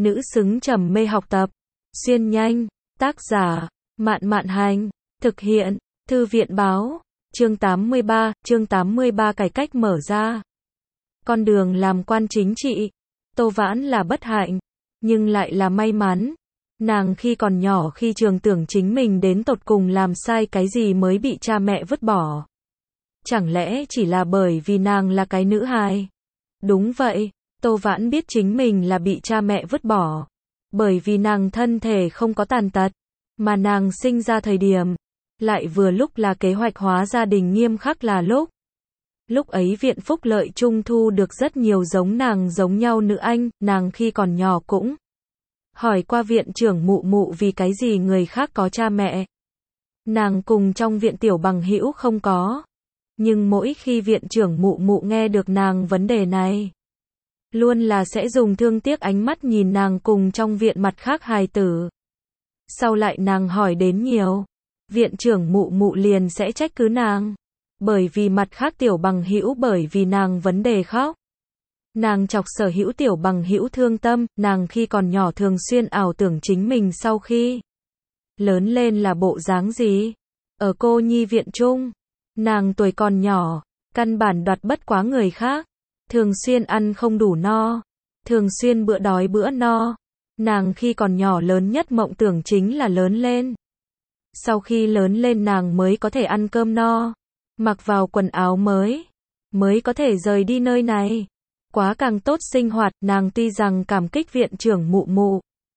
nữ xứng trầm mê học tập. Xuyên nhanh, tác giả, Mạn Mạn Hành, thực hiện, Thư viện Báo, chương 83 cải cách mở ra. Con đường làm quan chính trị. Tô Vãn là bất hạnh, nhưng lại là may mắn. Nàng khi còn nhỏ khi trường tưởng chính mình đến tột cùng làm sai cái gì mới bị cha mẹ vứt bỏ. Chẳng lẽ chỉ là bởi vì nàng là cái nữ hài? Đúng vậy, Tô Vãn biết chính mình là bị cha mẹ vứt bỏ. Bởi vì nàng thân thể không có tàn tật, mà nàng sinh ra thời điểm, lại vừa lúc là kế hoạch hóa gia đình nghiêm khắc là lúc. Lúc ấy viện phúc lợi trung thu được rất nhiều giống nàng giống nhau nữ anh, nàng khi còn nhỏ cũng hỏi qua viện trưởng mụ mụ vì cái gì người khác có cha mẹ. Nàng cùng trong viện tiểu bằng hữu không có. Nhưng mỗi khi viện trưởng mụ mụ nghe được nàng vấn đề này, luôn là sẽ dùng thương tiếc ánh mắt nhìn nàng cùng trong viện mặt khác hài tử. Sau lại nàng hỏi đến nhiều, viện trưởng mụ mụ liền sẽ trách cứ nàng. Bởi vì mặt khác tiểu bằng hữu bởi vì nàng vấn đề khóc. Nàng chọc sở hữu tiểu bằng hữu thương tâm, nàng khi còn nhỏ thường xuyên ảo tưởng chính mình sau khi lớn lên là bộ dáng gì. Ở cô nhi viện chung, nàng tuổi còn nhỏ, căn bản đoạt bất quá người khác, thường xuyên ăn không đủ no, thường xuyên bữa đói bữa no. Nàng khi còn nhỏ lớn nhất mộng tưởng chính là lớn lên. Sau khi lớn lên nàng mới có thể ăn cơm no, mặc vào quần áo mới có thể rời đi nơi này. Quá càng tốt sinh hoạt, nàng tuy rằng cảm kích viện trưởng mụ mụ,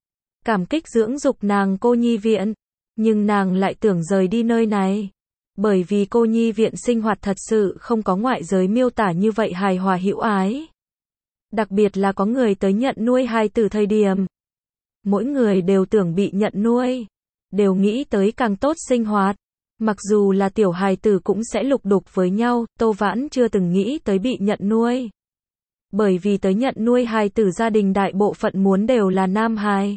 cảm kích dưỡng dục nàng cô nhi viện, nhưng nàng lại tưởng rời đi nơi này. Bởi vì cô nhi viện sinh hoạt thật sự không có ngoại giới miêu tả như vậy hài hòa hữu ái. Đặc biệt là có người tới nhận nuôi hài tử thời điểm. Mỗi người đều tưởng bị nhận nuôi, đều nghĩ tới càng tốt sinh hoạt. Mặc dù là tiểu hài tử cũng sẽ lục đục với nhau, Tô Vãn chưa từng nghĩ tới bị nhận nuôi. Bởi vì tới nhận nuôi hài tử gia đình đại bộ phận muốn đều là nam hài.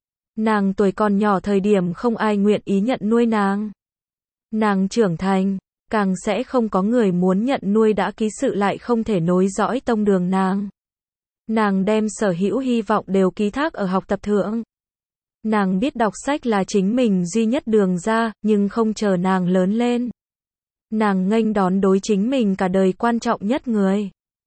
Nàng tuổi còn nhỏ thời điểm không ai nguyện ý nhận nuôi nàng. Nàng trưởng thành, càng sẽ không có người muốn nhận nuôi đã ký sự lại không thể nối dõi tông đường nàng. Nàng đem sở hữu hy vọng đều ký thác ở học tập thượng. Nàng biết đọc sách là chính mình duy nhất đường ra, nhưng không chờ nàng lớn lên. Nàng nghênh đón đối chính mình cả đời quan trọng nhất người.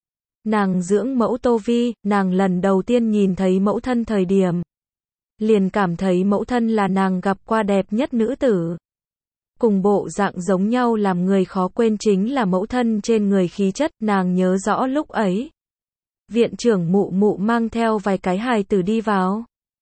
Nàng dưỡng mẫu Tô Vi, nàng lần đầu tiên nhìn thấy mẫu thân thời điểm. Liền cảm thấy mẫu thân là nàng gặp qua đẹp nhất nữ tử. Cùng bộ dạng giống nhau làm người khó quên chính là mẫu thân trên người khí chất, nàng nhớ rõ lúc ấy. Viện trưởng mụ mụ mang theo vài cái hài tử đi vào.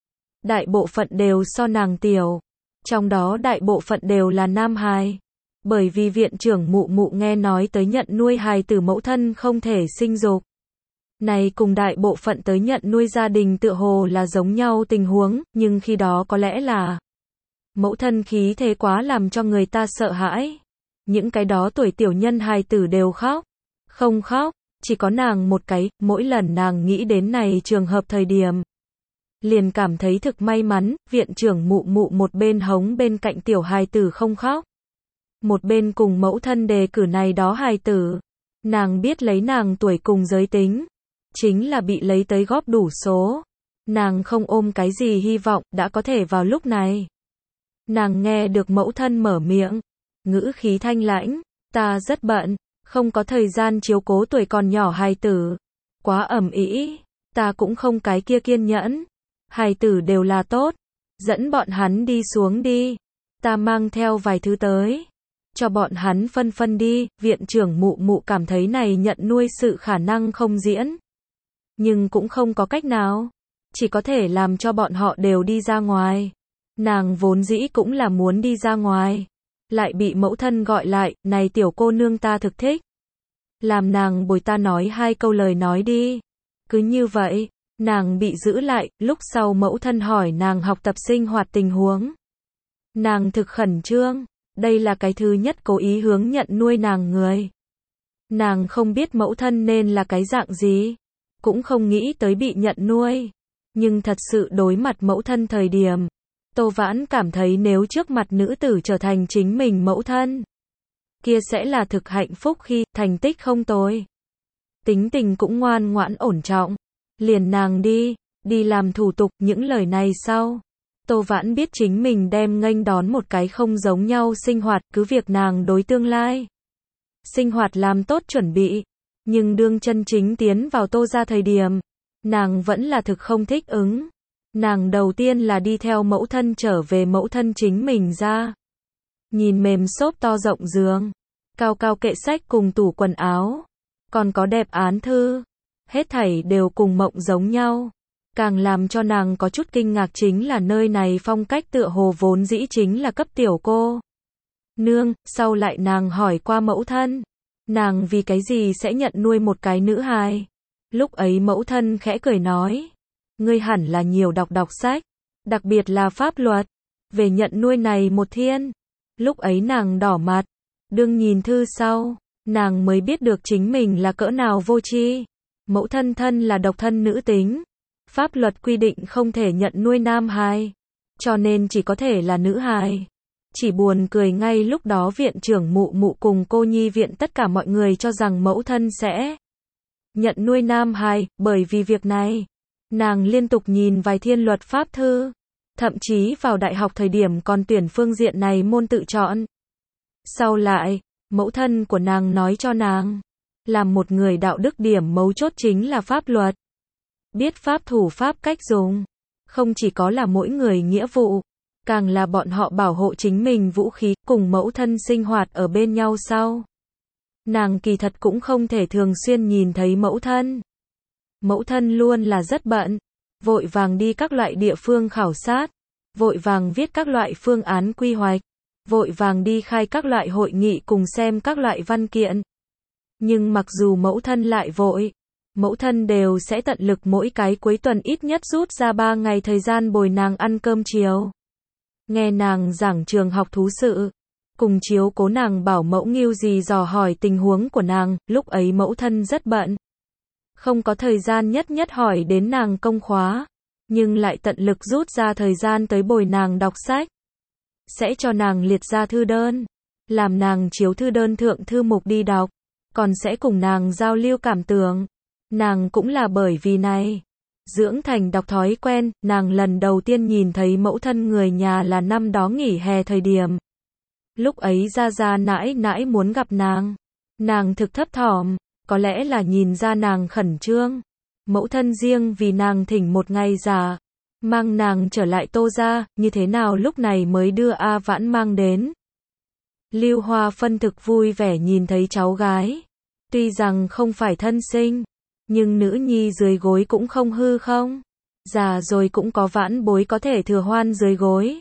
Đại bộ phận đều so nàng tiểu, trong đó đại bộ phận đều là nam hài. Bởi vì viện trưởng mụ mụ nghe nói tới nhận nuôi hài tử mẫu thân không thể sinh dục. Này cùng đại bộ phận tới nhận nuôi gia đình tựa hồ là giống nhau tình huống, nhưng khi đó có lẽ là mẫu thân khí thế quá làm cho người ta sợ hãi. Những cái đó tuổi tiểu nhân hài tử đều khóc. Không khóc, chỉ có nàng một cái, mỗi lần nàng nghĩ đến này trường hợp thời điểm. Liền cảm thấy thực may mắn, viện trưởng mụ mụ một bên hống bên cạnh tiểu hài tử không khóc. Một bên cùng mẫu thân đề cử này đó hài tử. Nàng biết lấy nàng tuổi cùng giới tính, chính là bị lấy tới góp đủ số. Nàng không ôm cái gì hy vọng, đã có thể vào lúc này. Nàng nghe được mẫu thân mở miệng, ngữ khí thanh lãnh, ta rất bận, không có thời gian chiếu cố tuổi còn nhỏ hài tử. Quá ầm ĩ, ta cũng không cái kia kiên nhẫn. Hài tử đều là tốt, dẫn bọn hắn đi xuống đi. Ta mang theo vài thứ tới, cho bọn hắn phân phân đi. Viện trưởng mụ mụ cảm thấy này nhận nuôi sự khả năng không diễn. Nhưng cũng không có cách nào, chỉ có thể làm cho bọn họ đều đi ra ngoài. Nàng vốn dĩ cũng là muốn đi ra ngoài, lại bị mẫu thân gọi lại, này tiểu cô nương ta thực thích. Làm nàng bồi ta nói hai câu lời nói đi. Cứ như vậy, nàng bị giữ lại, lúc sau mẫu thân hỏi nàng học tập sinh hoạt tình huống. Nàng thực khẩn trương, đây là cái thứ nhất cố ý hướng nhận nuôi nàng người. Nàng không biết mẫu thân nên là cái dạng gì, cũng không nghĩ tới bị nhận nuôi. Nhưng thật sự đối mặt mẫu thân thời điểm, Tô Vãn cảm thấy nếu trước mặt nữ tử trở thành chính mình mẫu thân, kia sẽ là thực hạnh phúc khi thành tích không tồi. Tính tình cũng ngoan ngoãn ổn trọng. Liền nàng đi, đi làm thủ tục, những lời này sau. Tô Vãn biết chính mình đem nghênh đón một cái không giống nhau sinh hoạt, cứ việc nàng đối tương lai sinh hoạt làm tốt chuẩn bị, nhưng đương chân chính tiến vào Tô gia thời điểm, nàng vẫn là thực không thích ứng. Nàng đầu tiên là đi theo mẫu thân trở về mẫu thân chính mình ra. Nhìn mềm xốp to rộng giường, cao cao kệ sách cùng tủ quần áo, còn có đẹp án thư, hết thảy đều cùng mộng giống nhau. Càng làm cho nàng có chút kinh ngạc chính là nơi này phong cách tựa hồ vốn dĩ chính là cấp tiểu cô nương, sau lại nàng hỏi qua mẫu thân, nàng vì cái gì sẽ nhận nuôi một cái nữ hài. Lúc ấy mẫu thân khẽ cười nói, ngươi hẳn là nhiều đọc sách, đặc biệt là pháp luật, về nhận nuôi này một thiên. Lúc ấy nàng đỏ mặt, đương nhìn thư sau, nàng mới biết được chính mình là cỡ nào vô tri. Mẫu thân thân là độc thân nữ tính, pháp luật quy định không thể nhận nuôi nam hài, cho nên chỉ có thể là nữ hài. Chỉ buồn cười ngay lúc đó viện trưởng mụ mụ cùng cô nhi viện tất cả mọi người cho rằng mẫu thân sẽ nhận nuôi nam hài, bởi vì việc này, nàng liên tục nhìn vài thiên luật pháp thư, thậm chí vào đại học thời điểm còn tuyển phương diện này môn tự chọn. Sau lại, mẫu thân của nàng nói cho nàng, làm một người đạo đức điểm mấu chốt chính là pháp luật. Biết pháp thủ pháp cách dùng, không chỉ có là mỗi người nghĩa vụ, càng là bọn họ bảo hộ chính mình vũ khí, cùng mẫu thân sinh hoạt ở bên nhau sau. Nàng kỳ thật cũng không thể thường xuyên nhìn thấy mẫu thân. Mẫu thân luôn là rất bận, vội vàng đi các loại địa phương khảo sát, vội vàng viết các loại phương án quy hoạch, vội vàng đi khai các loại hội nghị cùng xem các loại văn kiện. Nhưng mặc dù mẫu thân lại vội, mẫu thân đều sẽ tận lực mỗi cái cuối tuần ít nhất rút ra 3 ngày thời gian bồi nàng ăn cơm chiều. Nghe nàng giảng trường học thú sự, cùng chiếu cố nàng bảo mẫu Ngưu gì dò hỏi tình huống của nàng, lúc ấy mẫu thân rất bận. Không có thời gian nhất nhất hỏi đến nàng công khóa, nhưng lại tận lực rút ra thời gian tới bồi nàng đọc sách. Sẽ cho nàng liệt ra thư đơn, làm nàng chiếu thư đơn thượng thư mục đi đọc, còn sẽ cùng nàng giao lưu cảm tưởng. Nàng cũng là bởi vì này, dưỡng thành đọc thói quen. Nàng lần đầu tiên nhìn thấy mẫu thân người nhà là năm đó nghỉ hè thời điểm. Lúc ấy gia gia nãi nãi muốn gặp nàng. Nàng thực thấp thỏm, có lẽ là nhìn ra nàng khẩn trương. Mẫu thân riêng vì nàng thỉnh một ngày giả, mang nàng trở lại Tô gia, như thế nào lúc này mới đưa A Vãn mang đến. Lưu Hoa Phân thực vui vẻ nhìn thấy cháu gái. Tuy rằng không phải thân sinh, nhưng nữ nhi dưới gối cũng không hư không. Già rồi cũng có vãn bối có thể thừa hoan dưới gối.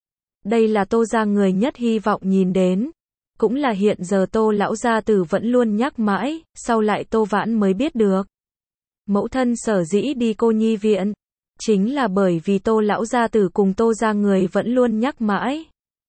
Đây là Tô gia người nhất hy vọng nhìn đến. Cũng là hiện giờ Tô lão gia tử vẫn luôn nhắc mãi, sau lại Tô Vãn mới biết được. Mẫu thân sở dĩ đi cô nhi viện, chính là bởi vì Tô lão gia tử cùng Tô gia người vẫn luôn nhắc mãi.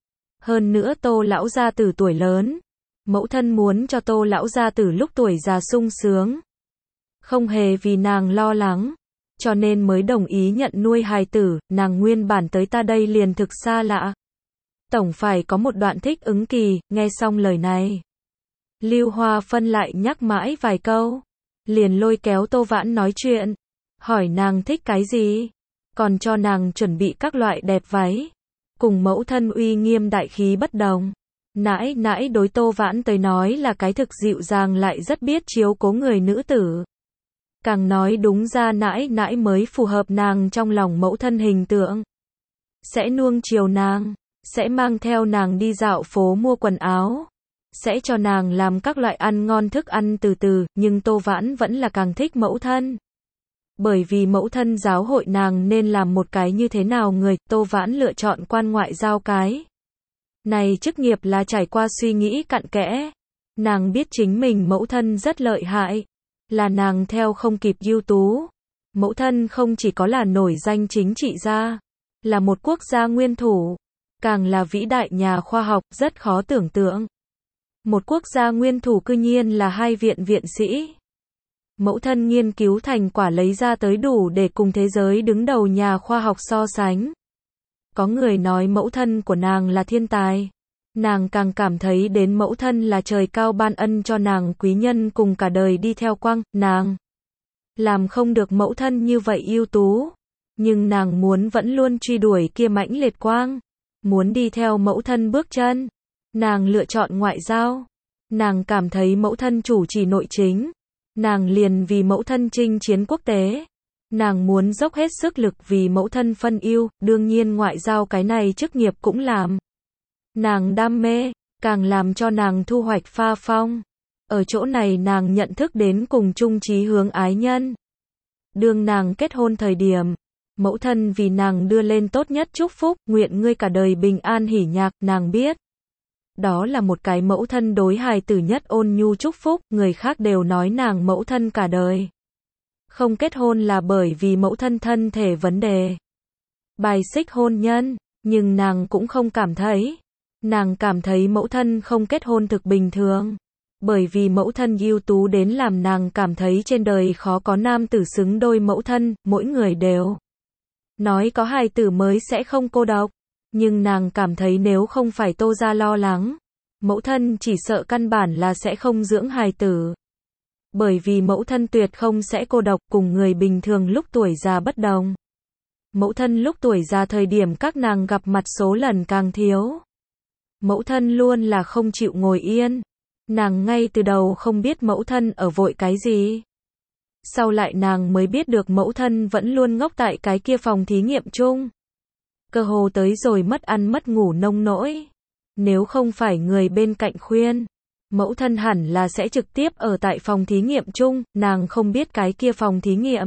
Hơn nữa Tô lão gia tử tuổi lớn, mẫu thân muốn cho Tô lão gia tử lúc tuổi già sung sướng. Không hề vì nàng lo lắng, cho nên mới đồng ý nhận nuôi hài tử. Nàng nguyên bản tới ta đây liền thực xa lạ, tổng phải có một đoạn thích ứng kỳ. Nghe xong lời này, Lưu Hoa Phân lại nhắc mãi vài câu, liền lôi kéo Tô Vãn nói chuyện, hỏi nàng thích cái gì, còn cho nàng chuẩn bị các loại đẹp váy. Cùng mẫu thân uy nghiêm đại khí bất đồng, nãi nãi đối Tô Vãn tới nói là cái thực dịu dàng lại rất biết chiếu cố người nữ tử. Càng nói đúng ra nãi nãi mới phù hợp nàng trong lòng mẫu thân hình tượng. Sẽ nuông chiều nàng, sẽ mang theo nàng đi dạo phố mua quần áo, sẽ cho nàng làm các loại ăn ngon thức ăn từ từ, nhưng Tô Vãn vẫn là càng thích mẫu thân. Bởi vì mẫu thân giáo hội nàng nên làm một cái như thế nào người, Tô Vãn lựa chọn quan ngoại giao cái. Này chức nghiệp là trải qua suy nghĩ cặn kẽ. Nàng biết chính mình mẫu thân rất lợi hại, là nàng theo không kịp ưu tú. Mẫu thân không chỉ có là nổi danh chính trị gia, là một quốc gia nguyên thủ, càng là vĩ đại nhà khoa học, rất khó tưởng tượng. Một quốc gia nguyên thủ cư nhiên là 2 viện viện sĩ. Mẫu thân nghiên cứu thành quả lấy ra tới đủ để cùng thế giới đứng đầu nhà khoa học so sánh. Có người nói mẫu thân của nàng là thiên tài. Nàng càng cảm thấy đến mẫu thân là trời cao ban ân cho nàng quý nhân cùng cả đời đi theo quang. Nàng làm không được mẫu thân như vậy ưu tú, Nhưng nàng muốn vẫn luôn truy đuổi kia mãnh liệt quang, muốn đi theo mẫu thân bước chân. Nàng lựa chọn ngoại giao. Nàng cảm thấy mẫu thân chủ trì nội chính. Nàng liền vì mẫu thân chinh chiến quốc tế. Nàng muốn dốc hết sức lực vì mẫu thân phân ưu, đương nhiên ngoại giao cái này chức nghiệp cũng làm. Nàng đam mê, càng làm cho nàng thu hoạch pha phong. Ở chỗ này nàng nhận thức đến cùng chung chí hướng ái nhân. Đương nàng kết hôn thời điểm, mẫu thân vì nàng đưa lên tốt nhất chúc phúc, nguyện ngươi cả đời bình an hỉ nhạc, nàng biết. Đó là một cái mẫu thân đối hài tử nhất ôn nhu chúc phúc, người khác đều nói nàng mẫu thân cả đời. Không kết hôn là bởi vì mẫu thân thân thể vấn đề. Bài xích hôn nhân, nhưng nàng cũng không cảm thấy. Nàng cảm thấy mẫu thân không kết hôn thực bình thường. Bởi vì mẫu thân ưu tú đến làm nàng cảm thấy trên đời khó có nam tử xứng đôi mẫu thân, mỗi người đều nói có hài tử mới sẽ không cô độc. Nhưng nàng cảm thấy nếu không phải Tô gia lo lắng, mẫu thân chỉ sợ căn bản là sẽ không dưỡng hài tử. Bởi vì mẫu thân tuyệt không sẽ cô độc, cùng người bình thường lúc tuổi già bất đồng. Mẫu thân lúc tuổi già thời điểm các nàng gặp mặt số lần càng thiếu. Mẫu thân luôn là không chịu ngồi yên. Nàng ngay từ đầu không biết mẫu thân ở vội cái gì. Sau lại nàng mới biết được mẫu thân vẫn luôn ngốc tại cái kia phòng thí nghiệm chung. Cơ hồ tới rồi mất ăn mất ngủ nông nỗi. Nếu không phải người bên cạnh khuyên, mẫu thân hẳn là sẽ trực tiếp ở tại phòng thí nghiệm chung, nàng không biết cái kia phòng thí nghiệm.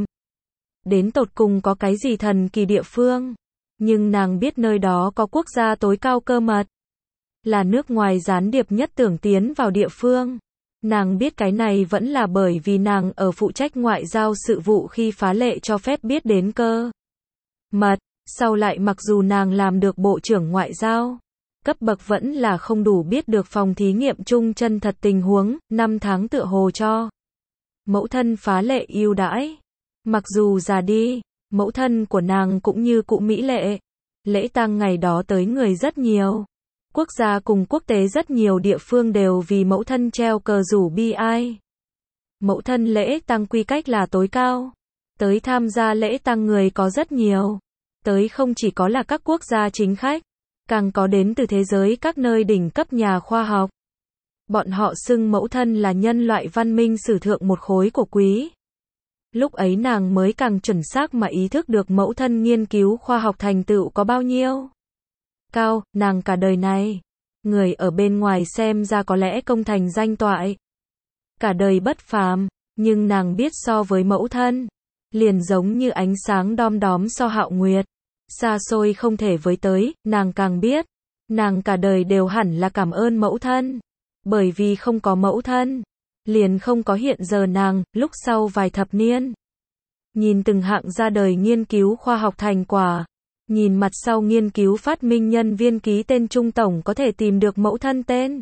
Đến tột cùng có cái gì thần kỳ địa phương. Nhưng nàng biết nơi đó có quốc gia tối cao cơ mật. Là nước ngoài gián điệp nhất tưởng tiến vào địa phương. Nàng biết cái này vẫn là bởi vì nàng ở phụ trách ngoại giao sự vụ khi phá lệ cho phép biết đến cơ mật. Sau lại mặc dù nàng làm được bộ trưởng ngoại giao, cấp bậc vẫn là không đủ biết được phòng thí nghiệm chung chân thật tình huống, 5 tháng tựa hồ cho. Mẫu thân phá lệ ưu đãi. Mặc dù già đi, mẫu thân của nàng cũng như cụ mỹ lệ. Lễ tang ngày đó tới người rất nhiều. Quốc gia cùng quốc tế rất nhiều địa phương đều vì mẫu thân treo cờ rủ bi ai. Mẫu thân lễ tang quy cách là tối cao. Tới tham gia lễ tang người có rất nhiều. Tới không chỉ có là các quốc gia chính khách, càng có đến từ thế giới các nơi đỉnh cấp nhà khoa học. Bọn họ xưng mẫu thân là nhân loại văn minh sử thượng một khối của quý. Lúc ấy nàng mới càng chuẩn xác mà ý thức được mẫu thân nghiên cứu khoa học thành tựu có bao nhiêu cao, nàng cả đời này. Người ở bên ngoài xem ra có lẽ công thành danh toại. Cả đời bất phàm, nhưng nàng biết so với mẫu thân, liền giống như ánh sáng đom đóm so hạo nguyệt. Xa xôi không thể với tới, nàng càng biết. Nàng cả đời đều hẳn là cảm ơn mẫu thân. Bởi vì không có mẫu thân, liền không có hiện giờ nàng, lúc sau vài thập niên. Nhìn từng hạng ra đời nghiên cứu khoa học thành quả. Nhìn mặt sau nghiên cứu phát minh nhân viên ký tên trung tổng có thể tìm được mẫu thân tên.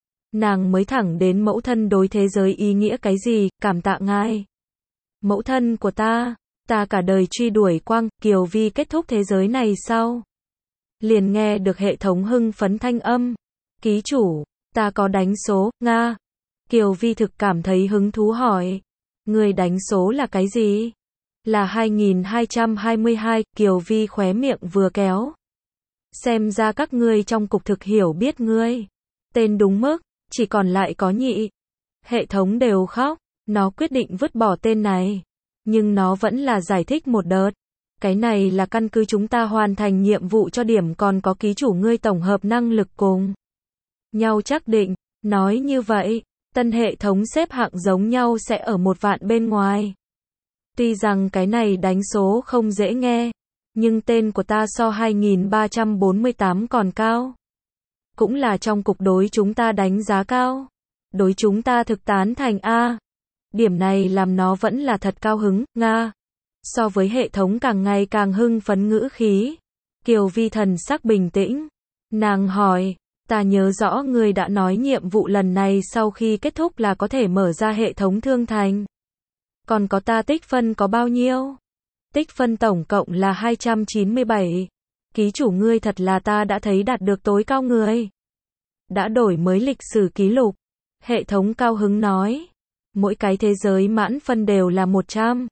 Nàng mới thẳng đến mẫu thân đối thế giới ý nghĩa cái gì, cảm tạ ngài. Mẫu thân của ta cả đời truy đuổi quang, Kiều Vi kết thúc thế giới này sau. Liền nghe được hệ thống hưng phấn thanh âm. Ký chủ, ta có đánh số, Nga. Kiều Vi thực cảm thấy hứng thú hỏi. Người đánh số là cái gì? Là 2222, Kiều Vi khóe miệng vừa kéo. Xem ra các ngươi trong cục thực hiểu biết ngươi. Tên đúng mức, chỉ còn lại có nhị. Hệ thống đều khóc, nó quyết định vứt bỏ tên này. Nhưng nó vẫn là giải thích một đợt. Cái này là căn cứ chúng ta hoàn thành nhiệm vụ cho điểm còn có ký chủ ngươi tổng hợp năng lực cùng nhau chắc định. Nói như vậy, tân hệ thống xếp hạng giống nhau sẽ ở 1 vạn bên ngoài. Tuy rằng cái này đánh số không dễ nghe, nhưng tên của ta so 2348 còn cao. Cũng là trong cục đối chúng ta đánh giá cao. Đối chúng ta thực tán thành A. Điểm này làm nó vẫn là thật cao hứng, Nga. So với hệ thống càng ngày càng hưng phấn ngữ khí. Kiều Vi thần sắc bình tĩnh. Nàng hỏi, ta nhớ rõ ngươi đã nói nhiệm vụ lần này sau khi kết thúc là có thể mở ra hệ thống thương thành. Còn có ta tích phân có bao nhiêu? Tích phân tổng cộng là 297. Ký chủ ngươi thật là ta đã thấy đạt được tối cao người. Đã đổi mới lịch sử ký lục. Hệ thống cao hứng nói. Mỗi cái thế giới mãn phân đều là 100.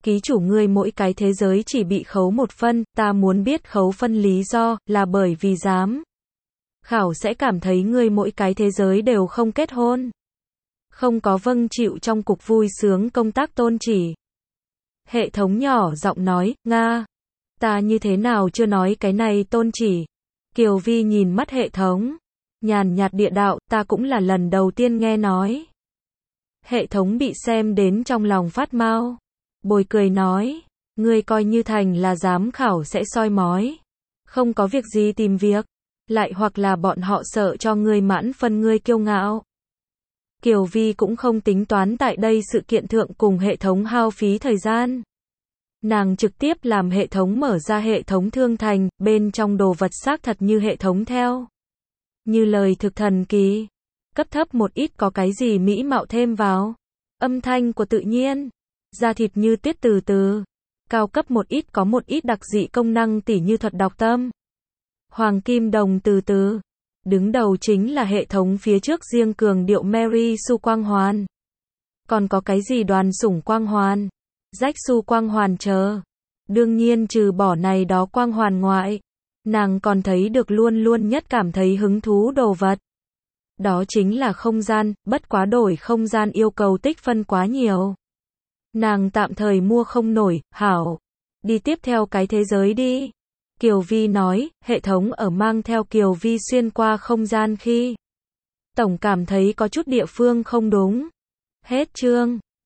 Ký chủ ngươi mỗi cái thế giới chỉ bị khấu 1 phân, ta muốn biết khấu phân lý do, là bởi vì giám khảo sẽ cảm thấy ngươi mỗi cái thế giới đều không kết hôn. Không có vâng chịu trong cục vui sướng công tác tôn chỉ. Hệ thống nhỏ giọng nói, Nga. Ta như thế nào chưa nói cái này tôn chỉ. Kiều Vi nhìn mắt hệ thống. Nhàn nhạt địa đạo, ta cũng là lần đầu tiên nghe nói. Hệ thống bị xem đến trong lòng phát mau. Bồi cười nói, ngươi coi như thành là giám khảo sẽ soi mói. Không có việc gì tìm việc. Lại hoặc là bọn họ sợ cho ngươi mãn phân ngươi kiêu ngạo. Kiều Vi cũng không tính toán tại đây sự kiện thượng cùng hệ thống hao phí thời gian. Nàng trực tiếp làm hệ thống mở ra hệ thống thương thành, bên trong đồ vật xác thật như hệ thống theo. Như lời thực thần kỳ. Cấp thấp một ít có cái gì mỹ mạo thêm vào. Âm thanh của tự nhiên. Da thịt như tiết từ từ. Cao cấp một ít có một ít đặc dị công năng tỉ như thuật đọc tâm. Hoàng kim đồng từ từ. Đứng đầu chính là hệ thống phía trước riêng cường điệu Mary Sue quang hoàn. Còn có cái gì đoàn sủng quang hoàn, rách su quang hoàn chờ. Đương nhiên trừ bỏ này đó quang hoàn ngoại, nàng còn thấy được luôn luôn nhất cảm thấy hứng thú đồ vật. Đó chính là không gian, bất quá đổi không gian yêu cầu tích phân quá nhiều. Nàng tạm thời mua không nổi, hảo. Đi tiếp theo cái thế giới đi. Kiều Vi nói, hệ thống ở mang theo Kiều Vi xuyên qua không gian khi tổng cảm thấy có chút địa phương không đúng. Hết chương.